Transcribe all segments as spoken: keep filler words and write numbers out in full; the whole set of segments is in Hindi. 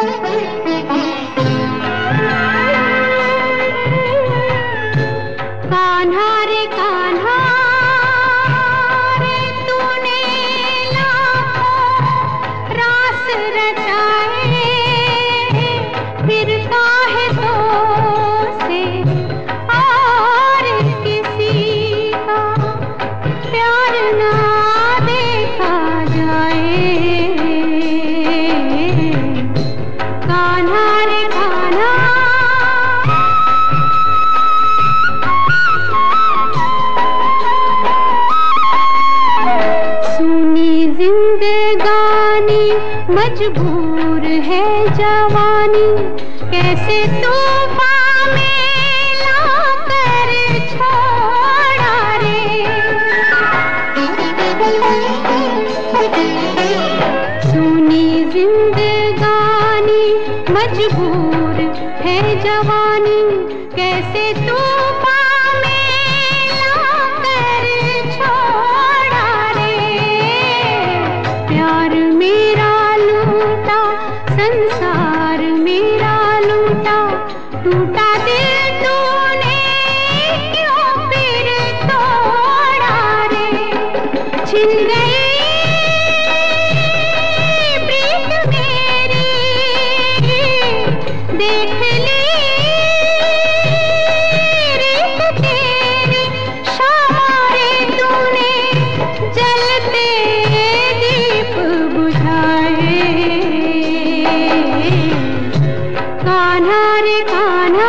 कान्हा रे कान्हा रे तूने लाखों रास रचाए, फिर काहे तो से और किसी का प्यार ना देखा जाए। कान्हा रे कान्हा जिंदगानी मजबूर है जवानी, कैसे तूफान में लाकर छोड़ा रे। सुनी जिंदगानी मजबूर है जवानी, कैसे तूफान में लाकर छोड़ा रे। प्यार मेरा लूटा संसार मेरा लूटा, टूटा दिल तूने क्यों फिर तोड़ा रे। छिन गई प्रीत मेरी, देख ली रीत तेरी, शामा रे तूने जलते दीप बुझाए। कान्हा रे कान्हा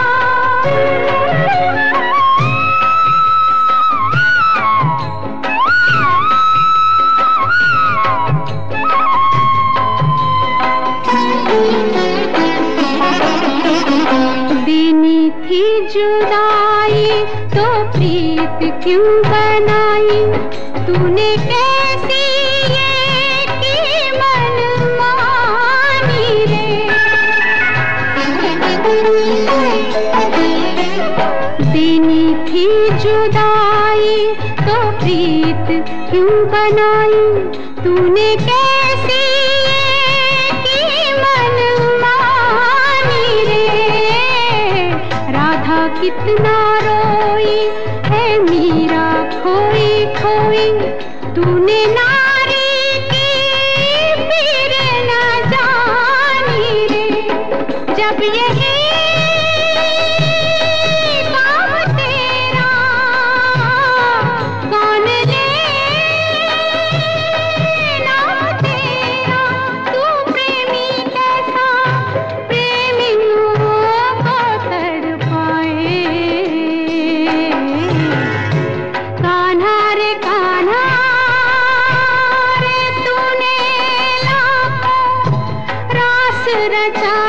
देनी थी जुदाई तो प्रीत क्यों बनाई, तूने कैसी ये की मनमानी रे। देनी थी जुदाई तो प्रीत क्यों बनाई, तूने कैसी ये की मनमानी रे। राधा कितना रोई है मीरा खोई खोई, तूने नारी की पीर न जानी रे। जब यही काम तेरा कौन ले नाम तेरा, तू प्रेमी कैसा प्रेमी को तड़पाए। कान्हा रे कान्हा रे तूने लाखों रास रचा